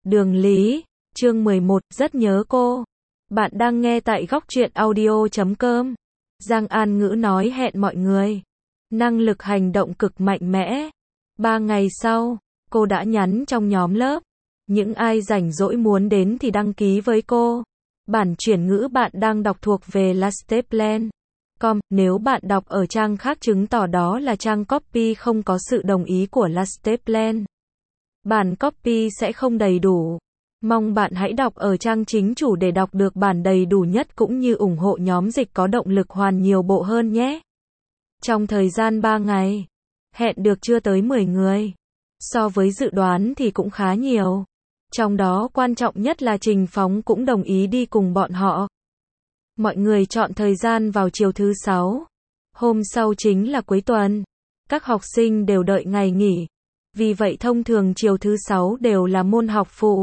Đường Lý, chương 11, rất nhớ cô. Bạn đang nghe tại góc truyện audio.com. Giang An Ngữ nói hẹn mọi người. Năng lực hành động cực mạnh mẽ. 3 ngày sau, cô đã nhắn trong nhóm lớp. Những ai rảnh rỗi muốn đến thì đăng ký với cô. Bản chuyển ngữ bạn đang đọc thuộc về lasteplan.com. Nếu bạn đọc ở trang khác chứng tỏ đó là trang copy không có sự đồng ý của Lasteplan. Bản copy sẽ không đầy đủ. Mong bạn hãy đọc ở trang chính chủ để đọc được bản đầy đủ nhất cũng như ủng hộ nhóm dịch có động lực hoàn nhiều bộ hơn nhé. Trong thời gian 3 ngày, hẹn được chưa tới 10 người. So với dự đoán thì cũng khá nhiều. Trong đó quan trọng nhất là Trình Phóng cũng đồng ý đi cùng bọn họ. Mọi người chọn thời gian vào chiều thứ 6. Hôm sau chính là cuối tuần. Các học sinh đều đợi ngày nghỉ. Vì vậy thông thường chiều thứ 6 đều là môn học phụ.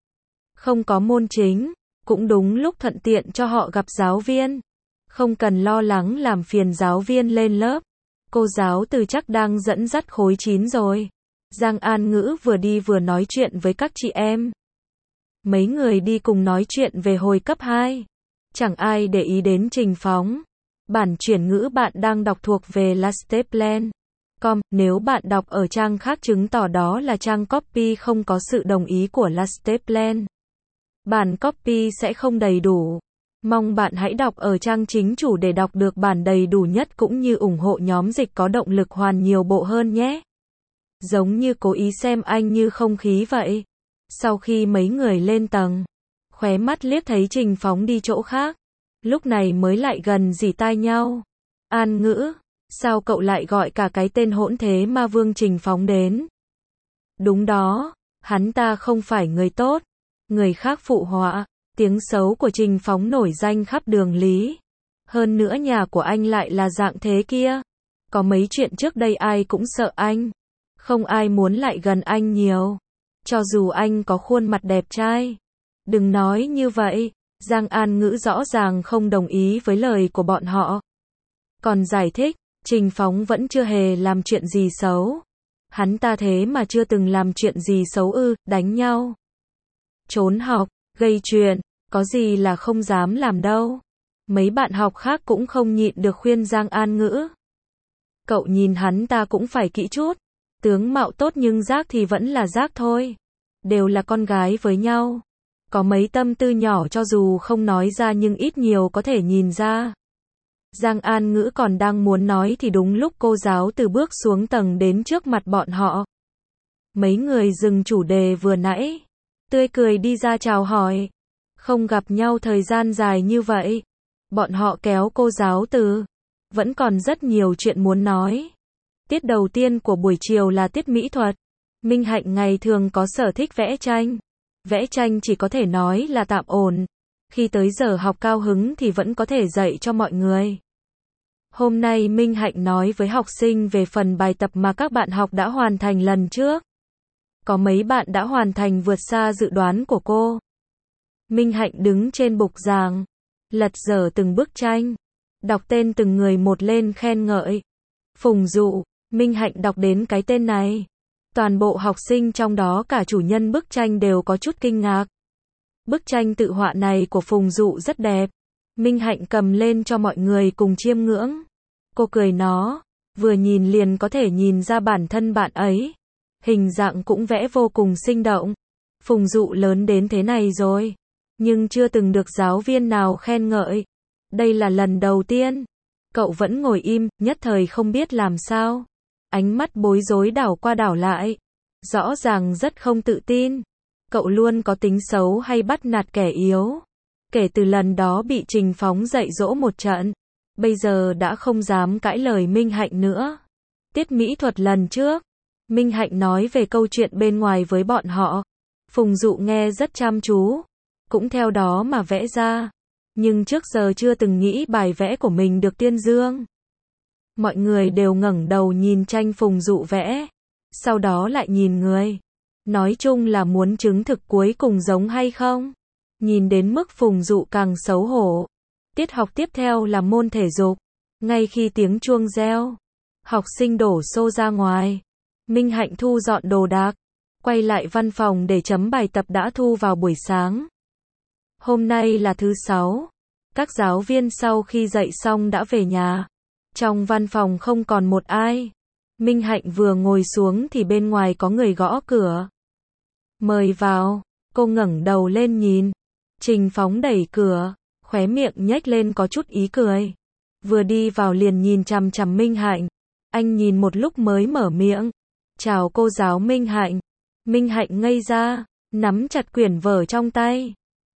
Không có môn chính, cũng đúng lúc thuận tiện cho họ gặp giáo viên. Không cần lo lắng làm phiền giáo viên lên lớp. Cô giáo từ chắc đang dẫn dắt khối 9 rồi. Giang An Ngữ vừa đi vừa nói chuyện với các chị em. Mấy người đi cùng nói chuyện về hồi cấp 2. Chẳng ai để ý đến Trình Phóng. Bản chuyển ngữ bạn đang đọc thuộc về Lasteplan.com. Nếu bạn đọc ở trang khác chứng tỏ đó là trang copy không có sự đồng ý của Lasteplan. Bản copy sẽ không đầy đủ. Mong bạn hãy đọc ở trang chính chủ để đọc được bản đầy đủ nhất cũng như ủng hộ nhóm dịch có động lực hoàn nhiều bộ hơn nhé. Giống như cố ý xem anh như không khí vậy. Sau khi mấy người lên tầng, khóe mắt liếc thấy Trình Phóng đi chỗ khác. Lúc này mới lại gần rỉ tai nhau. An Ngữ, sao cậu lại gọi cả cái tên hỗn thế ma vương Trình Phóng đến? Đúng đó, hắn ta không phải người tốt. Người khác phụ họa, tiếng xấu của Trình Phóng nổi danh khắp Đường Lý. Hơn nữa nhà của anh lại là dạng thế kia. Có mấy chuyện trước đây ai cũng sợ anh. Không ai muốn lại gần anh nhiều. Cho dù anh có khuôn mặt đẹp trai. Đừng nói như vậy. Giang An Ngữ rõ ràng không đồng ý với lời của bọn họ. Còn giải thích, Trình Phóng vẫn chưa hề làm chuyện gì xấu. Hắn ta thế mà chưa từng làm chuyện gì xấu ư, đánh nhau, trốn học, gây chuyện, có gì là không dám làm đâu. Mấy bạn học khác cũng không nhịn được khuyên Giang An Ngữ. Cậu nhìn hắn ta cũng phải kỹ chút. Tướng mạo tốt nhưng rác thì vẫn là rác thôi. Đều là con gái với nhau. Có mấy tâm tư nhỏ cho dù không nói ra nhưng ít nhiều có thể nhìn ra. Giang An Ngữ còn đang muốn nói thì đúng lúc cô giáo từ bước xuống tầng đến trước mặt bọn họ. Mấy người dừng chủ đề vừa nãy. Tươi cười đi ra chào hỏi. Không gặp nhau thời gian dài như vậy. Bọn họ kéo cô giáo từ. Vẫn còn rất nhiều chuyện muốn nói. Tiết đầu tiên của buổi chiều là tiết mỹ thuật. Minh Hạnh ngày thường có sở thích vẽ tranh. Vẽ tranh chỉ có thể nói là tạm ổn. Khi tới giờ học cao hứng thì vẫn có thể dạy cho mọi người. Hôm nay Minh Hạnh nói với học sinh về phần bài tập mà các bạn học đã hoàn thành lần trước. Có mấy bạn đã hoàn thành vượt xa dự đoán của cô. Minh Hạnh đứng trên bục giảng, lật dở từng bức tranh, đọc tên từng người một lên khen ngợi. Phùng Dụ, Minh Hạnh đọc đến cái tên này. Toàn bộ học sinh trong đó cả chủ nhân bức tranh đều có chút kinh ngạc. Bức tranh tự họa này của Phùng Dụ rất đẹp. Minh Hạnh cầm lên cho mọi người cùng chiêm ngưỡng. Cô cười nó, vừa nhìn liền có thể nhìn ra bản thân bạn ấy. Hình dạng cũng vẽ vô cùng sinh động. Phùng Dụ lớn đến thế này rồi, nhưng chưa từng được giáo viên nào khen ngợi. Đây là lần đầu tiên. Cậu vẫn ngồi im, nhất thời không biết làm sao. Ánh mắt bối rối đảo qua đảo lại. Rõ ràng rất không tự tin. Cậu luôn có tính xấu hay bắt nạt kẻ yếu. Kể từ lần đó bị Trình Phóng dạy dỗ một trận, bây giờ đã không dám cãi lời Minh Hạnh nữa. Tiết mỹ thuật lần trước, Minh Hạnh nói về câu chuyện bên ngoài với bọn họ. Phùng Dụ nghe rất chăm chú, cũng theo đó mà vẽ ra. Nhưng trước giờ chưa từng nghĩ bài vẽ của mình được tuyên dương. Mọi người đều ngẩng đầu nhìn tranh Phùng Dụ vẽ, sau đó lại nhìn người. Nói chung là muốn chứng thực cuối cùng giống hay không. Nhìn đến mức Phùng Dụ càng xấu hổ. Tiết học tiếp theo là môn thể dục. Ngay khi tiếng chuông reo, học sinh đổ xô ra ngoài. Minh Hạnh thu dọn đồ đạc. quay lại văn phòng để chấm bài tập đã thu vào buổi sáng. Hôm nay là thứ 6. Các giáo viên sau khi dạy xong đã về nhà. Trong văn phòng không còn một ai. Minh Hạnh vừa ngồi xuống thì bên ngoài có người gõ cửa. Mời vào. Cô ngẩng đầu lên nhìn. Trình Phóng đẩy cửa, khóe miệng nhếch lên có chút ý cười. Vừa đi vào liền nhìn chằm chằm Minh Hạnh. Anh nhìn một lúc mới mở miệng. Chào cô giáo Minh Hạnh. Minh Hạnh ngây ra, nắm chặt quyển vở trong tay.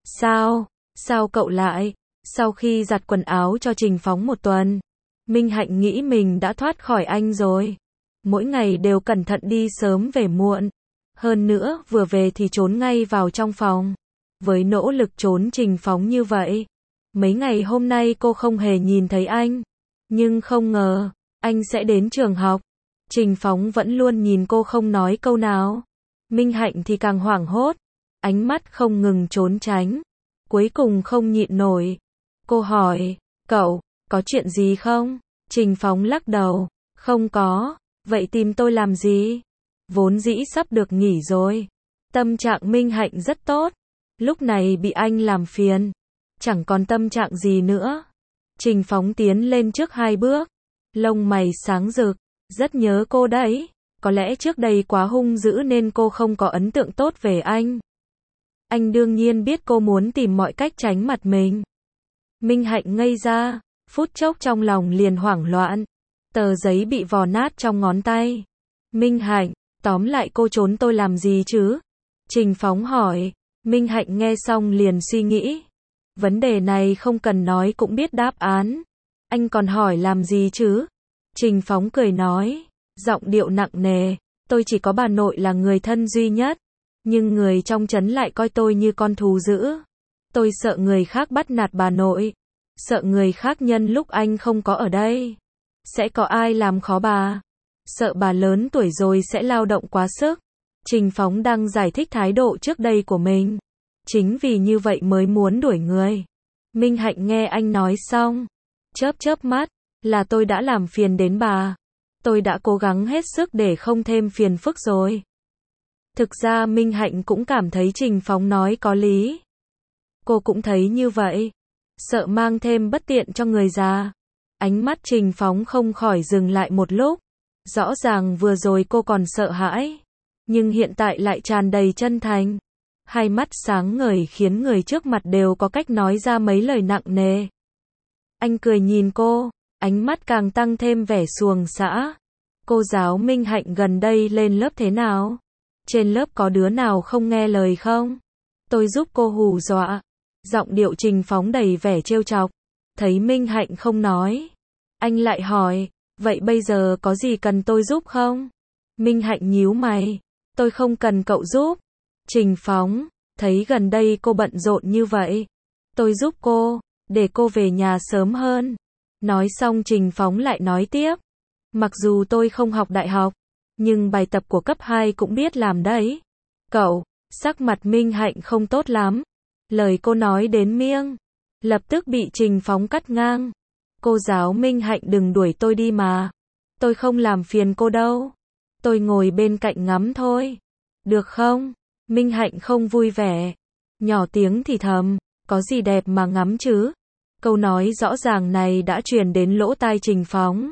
Sao cậu lại? Sau khi giặt quần áo cho Trình Phóng một tuần, Minh Hạnh nghĩ mình đã thoát khỏi anh rồi. Mỗi ngày đều cẩn thận đi sớm về muộn. Hơn nữa, vừa về thì trốn ngay vào trong phòng. Với nỗ lực trốn Trình Phóng như vậy, mấy ngày hôm nay cô không hề nhìn thấy anh. Nhưng không ngờ, anh sẽ đến trường học. Trình Phóng vẫn luôn nhìn cô không nói câu nào. Minh Hạnh thì càng hoảng hốt, ánh mắt không ngừng trốn tránh. Cuối cùng không nhịn nổi. Cô hỏi, cậu, có chuyện gì không? Trình Phóng lắc đầu, không có, vậy tìm tôi làm gì? Vốn dĩ sắp được nghỉ rồi. Tâm trạng Minh Hạnh rất tốt, lúc này bị anh làm phiền, chẳng còn tâm trạng gì nữa. Trình Phóng tiến lên trước 2 bước, lông mày sáng rực, rất nhớ cô đấy. Có lẽ trước đây quá hung dữ nên cô không có ấn tượng tốt về anh. Anh đương nhiên biết cô muốn tìm mọi cách tránh mặt mình. Minh Hạnh ngây ra, phút chốc trong lòng liền hoảng loạn. Tờ giấy bị vò nát trong ngón tay. Minh Hạnh, tóm lại cô trốn tôi làm gì chứ? Trình Phóng hỏi. Minh Hạnh nghe xong liền suy nghĩ. Vấn đề này không cần nói cũng biết đáp án. Anh còn hỏi làm gì chứ? Trình Phóng cười nói, giọng điệu nặng nề, tôi chỉ có bà nội là người thân duy nhất. Nhưng người trong trấn lại coi tôi như con thú dữ. Tôi sợ người khác bắt nạt bà nội. Sợ người khác nhân lúc anh không có ở đây. Sẽ có ai làm khó bà. Sợ bà lớn tuổi rồi sẽ lao động quá sức. Trình Phóng đang giải thích thái độ trước đây của mình. Chính vì như vậy mới muốn đuổi người. Minh Hạnh nghe anh nói xong, chớp mắt, là tôi đã làm phiền đến bà. Tôi đã cố gắng hết sức để không thêm phiền phức rồi. Thực ra Minh Hạnh cũng cảm thấy Trình Phóng nói có lý. Cô cũng thấy như vậy. Sợ mang thêm bất tiện cho người già. Ánh mắt Trình Phóng không khỏi dừng lại một lúc. Rõ ràng vừa rồi cô còn sợ hãi, nhưng hiện tại lại tràn đầy chân thành. Hai mắt sáng ngời khiến người trước mặt đều có cách nói ra mấy lời nặng nề. Anh cười nhìn cô, ánh mắt càng tăng thêm vẻ xuồng xã. Cô giáo Minh Hạnh gần đây lên lớp thế nào? Trên lớp có đứa nào không nghe lời không? Tôi giúp cô hù dọa. Giọng điệu Trình Phóng đầy vẻ trêu chọc. Thấy Minh Hạnh không nói, anh lại hỏi, vậy bây giờ có gì cần tôi giúp không? Minh Hạnh nhíu mày, tôi không cần cậu giúp. Trình Phóng, thấy gần đây cô bận rộn như vậy, tôi giúp cô, để cô về nhà sớm hơn. Nói xong Trình Phóng lại nói tiếp, mặc dù tôi không học đại học, nhưng bài tập của cấp 2 cũng biết làm đấy. Cậu, sắc mặt Minh Hạnh không tốt lắm. Lời cô nói đến miệng, lập tức bị Trình Phóng cắt ngang. Cô giáo Minh Hạnh đừng đuổi tôi đi mà. Tôi không làm phiền cô đâu. Tôi ngồi bên cạnh ngắm thôi. Được không? Minh Hạnh không vui vẻ. Nhỏ tiếng thì thầm, có gì đẹp mà ngắm chứ? Câu nói rõ ràng này đã truyền đến lỗ tai Trình Phóng.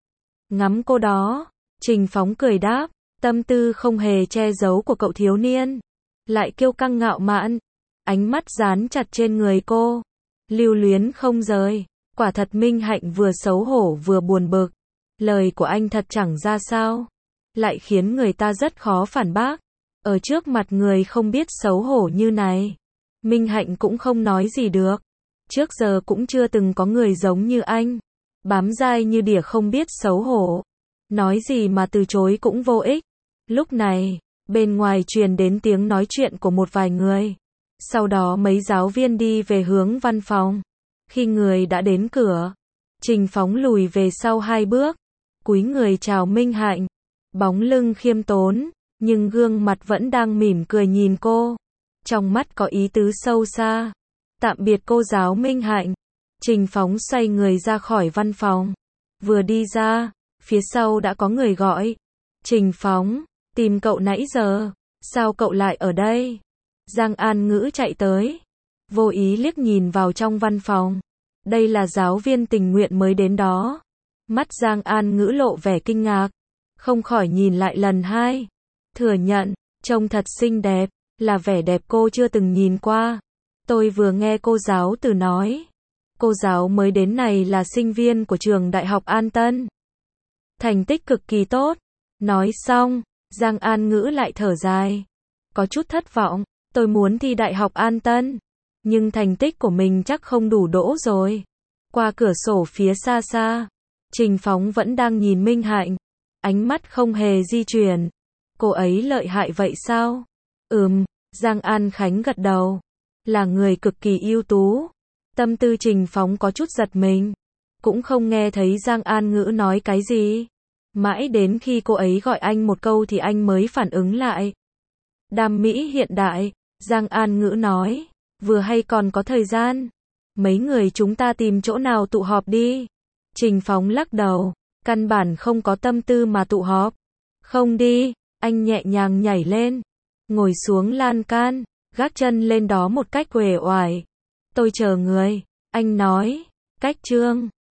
Ngắm cô đó. Trình Phóng cười đáp, tâm tư không hề che giấu của cậu thiếu niên. Lại kiêu căng ngạo mạn. Ánh mắt dán chặt trên người cô. Lưu luyến không rời. Quả thật Minh Hạnh vừa xấu hổ vừa buồn bực. Lời của anh thật chẳng ra sao. Lại khiến người ta rất khó phản bác. Ở trước mặt người không biết xấu hổ như này, Minh Hạnh cũng không nói gì được. Trước giờ cũng chưa từng có người giống như anh. Bám dai như đỉa không biết xấu hổ. Nói gì mà từ chối cũng vô ích. Lúc này, bên ngoài truyền đến tiếng nói chuyện của một vài người. Sau đó mấy giáo viên đi về hướng văn phòng. Khi người đã đến cửa, Trình Phóng lùi về sau 2 bước, cúi người chào Minh Hạnh. Bóng lưng khiêm tốn, nhưng gương mặt vẫn đang mỉm cười nhìn cô. Trong mắt có ý tứ sâu xa. Tạm biệt cô giáo Minh Hạnh. Trình Phóng xoay người ra khỏi văn phòng. Vừa đi ra, phía sau đã có người gọi. Trình Phóng, tìm cậu nãy giờ. Sao cậu lại ở đây? Giang An Ngữ chạy tới, vô ý liếc nhìn vào trong văn phòng. Đây là giáo viên tình nguyện mới đến đó. Mắt Giang An Ngữ lộ vẻ kinh ngạc, không khỏi nhìn lại lần hai. Thừa nhận, trông thật xinh đẹp, là vẻ đẹp cô chưa từng nhìn qua. Tôi vừa nghe cô giáo từ nói, cô giáo mới đến này là sinh viên của trường Đại học An Tân. Thành tích cực kỳ tốt. Nói xong, Giang An Ngữ lại thở dài. Có chút thất vọng, tôi muốn thi Đại học An Tân. Nhưng thành tích của mình chắc không đủ đỗ rồi. Qua cửa sổ phía xa xa, Trình Phóng vẫn đang nhìn Minh Hạnh. Ánh mắt không hề di chuyển. Cô ấy lợi hại vậy sao? Giang An Khánh gật đầu. Là người cực kỳ ưu tú. Tâm tư Trình Phóng có chút giật mình. Cũng không nghe thấy Giang An Ngữ nói cái gì. Mãi đến khi cô ấy gọi anh một câu thì anh mới phản ứng lại. Đam mỹ hiện đại, Giang An Ngữ nói. Vừa hay còn có thời gian. Mấy người chúng ta tìm chỗ nào tụ họp đi. Trình Phóng lắc đầu. Căn bản không có tâm tư mà tụ họp. Không đi, anh nhẹ nhàng nhảy lên. Ngồi xuống lan can, gác chân lên đó một cách uể oải. Tôi chờ người, anh nói. Cách chương